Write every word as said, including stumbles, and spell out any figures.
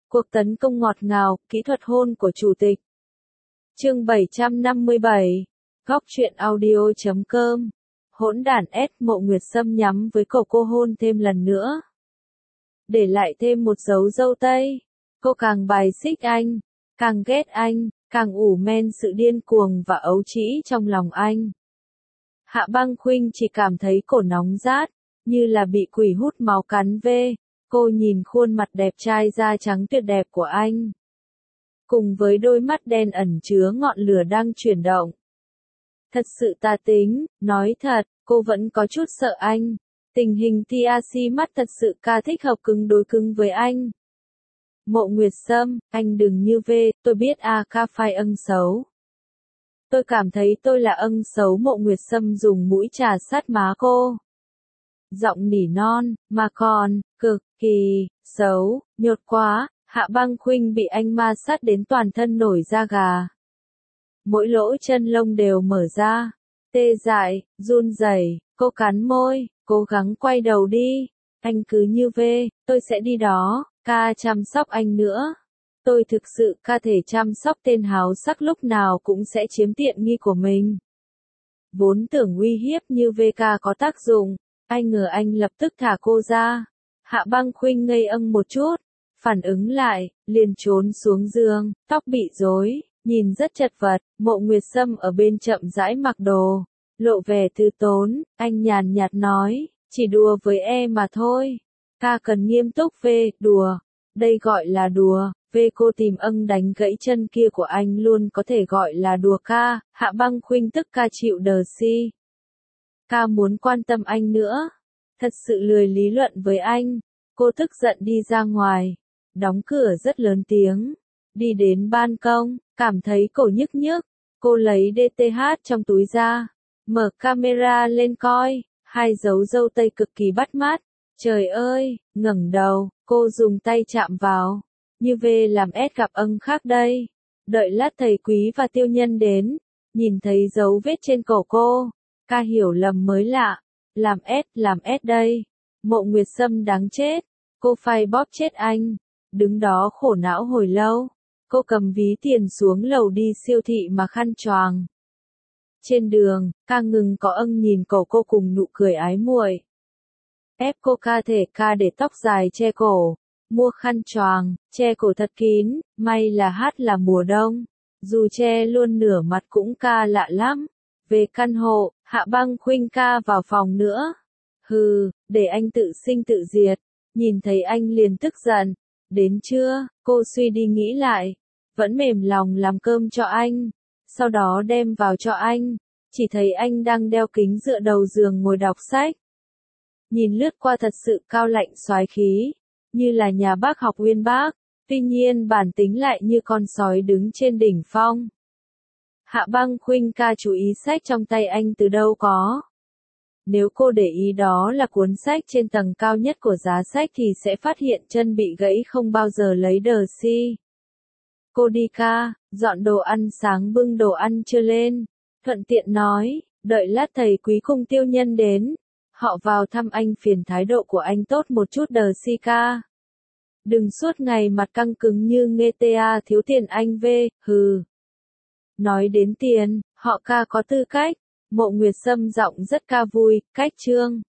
Cuộc tấn công ngọt ngào, kỹ thuật hôn của chủ tịch. Chương bảy trăm năm mươi bảy. Góc truyện audio chấm com. Hỗn đản S Mộ Nguyệt Sâm nhắm với cổ cô hôn thêm lần nữa. Để lại thêm một dấu dâu tây. Cô càng bài xích anh, càng ghét anh, càng ủ men sự điên cuồng và ấu trĩ trong lòng anh. Hạ Băng Khuynh chỉ cảm thấy cổ nóng rát, như là bị quỷ hút máu cắn vê. Cô nhìn khuôn mặt đẹp trai da trắng tuyệt đẹp của anh, cùng với đôi mắt đen ẩn chứa ngọn lửa đang chuyển động. Thật sự tà tính, nói thật, cô vẫn có chút sợ anh. Tình hình tê a xê mắt thật sự ca thích hợp cứng đối cứng với anh. Mộ Nguyệt Sâm, anh đừng như vê, tôi biết a ca phai ân xấu. Tôi cảm thấy tôi là ân xấu. Mộ Nguyệt Sâm dùng mũi trà sát má cô. Giọng nỉ non, mà còn, cực kỳ, xấu, nhột quá. Hạ Băng Khuynh bị anh ma sát đến toàn thân nổi da gà. Mỗi lỗ chân lông đều mở ra, tê dại, run rẩy. Cô cắn môi, cố gắng quay đầu đi. Anh cứ như vê, tôi sẽ đi đó, ca chăm sóc anh nữa. Tôi thực sự ca thể chăm sóc tên háo sắc lúc nào cũng sẽ chiếm tiện nghi của mình. Vốn tưởng uy hiếp như vê ca có tác dụng, ai ngờ anh lập tức thả cô ra. Hạ Băng Khuynh ngây âng một chút, phản ứng lại, liền trốn xuống giường, tóc bị rối, nhìn rất chật vật. Mộ Nguyệt Sâm ở bên chậm rãi mặc đồ, lộ vẻ từ tốn, anh nhàn nhạt nói, chỉ đùa với em mà thôi. Ca cần nghiêm túc về, đùa, đây gọi là đùa. Về cô tìm ân đánh gãy chân kia của anh luôn có thể gọi là đùa ca. Hạ Băng Khuynh tức ca chịu đờ si. Ca muốn quan tâm anh nữa, thật sự lười lý luận với anh. Cô tức giận đi ra ngoài, đóng cửa rất lớn tiếng, đi đến ban công, cảm thấy cổ nhức nhức. Cô lấy đê tê hát trong túi ra, mở camera lên coi, hai dấu dâu tây cực kỳ bắt mắt. Trời ơi, ngẩng đầu, cô dùng tay chạm vào. Như về làm S gặp ân khác đây. Đợi lát thầy Quý và Tiêu Nhân đến, nhìn thấy dấu vết trên cổ cô. Ca hiểu lầm mới lạ. Làm S, làm S đây. Mộ Nguyệt Sâm đáng chết. Cô phai bóp chết anh. Đứng đó khổ não hồi lâu. Cô cầm ví tiền xuống lầu đi siêu thị mà khăn choàng. Trên đường, ca ngừng có ân nhìn cổ cô cùng nụ cười ái muội. Ép cô ca thể ca để tóc dài che cổ. Mua khăn choàng, che cổ thật kín, may là hát là mùa đông. Dù che luôn nửa mặt cũng ca lạ lắm. Về căn hộ, Hạ Băng Khuynh ca vào phòng nữa. Hừ, để anh tự sinh tự diệt. Nhìn thấy anh liền tức giận. Đến trưa, cô suy đi nghĩ lại. Vẫn mềm lòng làm cơm cho anh. Sau đó đem vào cho anh. Chỉ thấy anh đang đeo kính dựa đầu giường ngồi đọc sách. Nhìn lướt qua thật sự cao lạnh soái khí. Như là nhà bác học uyên bác, tuy nhiên bản tính lại như con sói đứng trên đỉnh phong. Hạ Băng Khuynh ca chú ý sách trong tay anh từ đâu có. Nếu cô để ý đó là cuốn sách trên tầng cao nhất của giá sách thì sẽ phát hiện chân bị gãy không bao giờ lấy đờ si. Cô đi ca, dọn đồ ăn sáng bưng đồ ăn chưa lên, thuận tiện nói, đợi lát thầy Quý cùng Tiêu Nhân đến. Họ vào thăm anh phiền thái độ của anh tốt một chút đờ si ca. Đừng suốt ngày mặt căng cứng như nghe tê a thiếu tiền anh vê, hừ. Nói đến tiền, họ ca có tư cách. Mộ Nguyệt Sâm giọng rất ca vui, cách trương.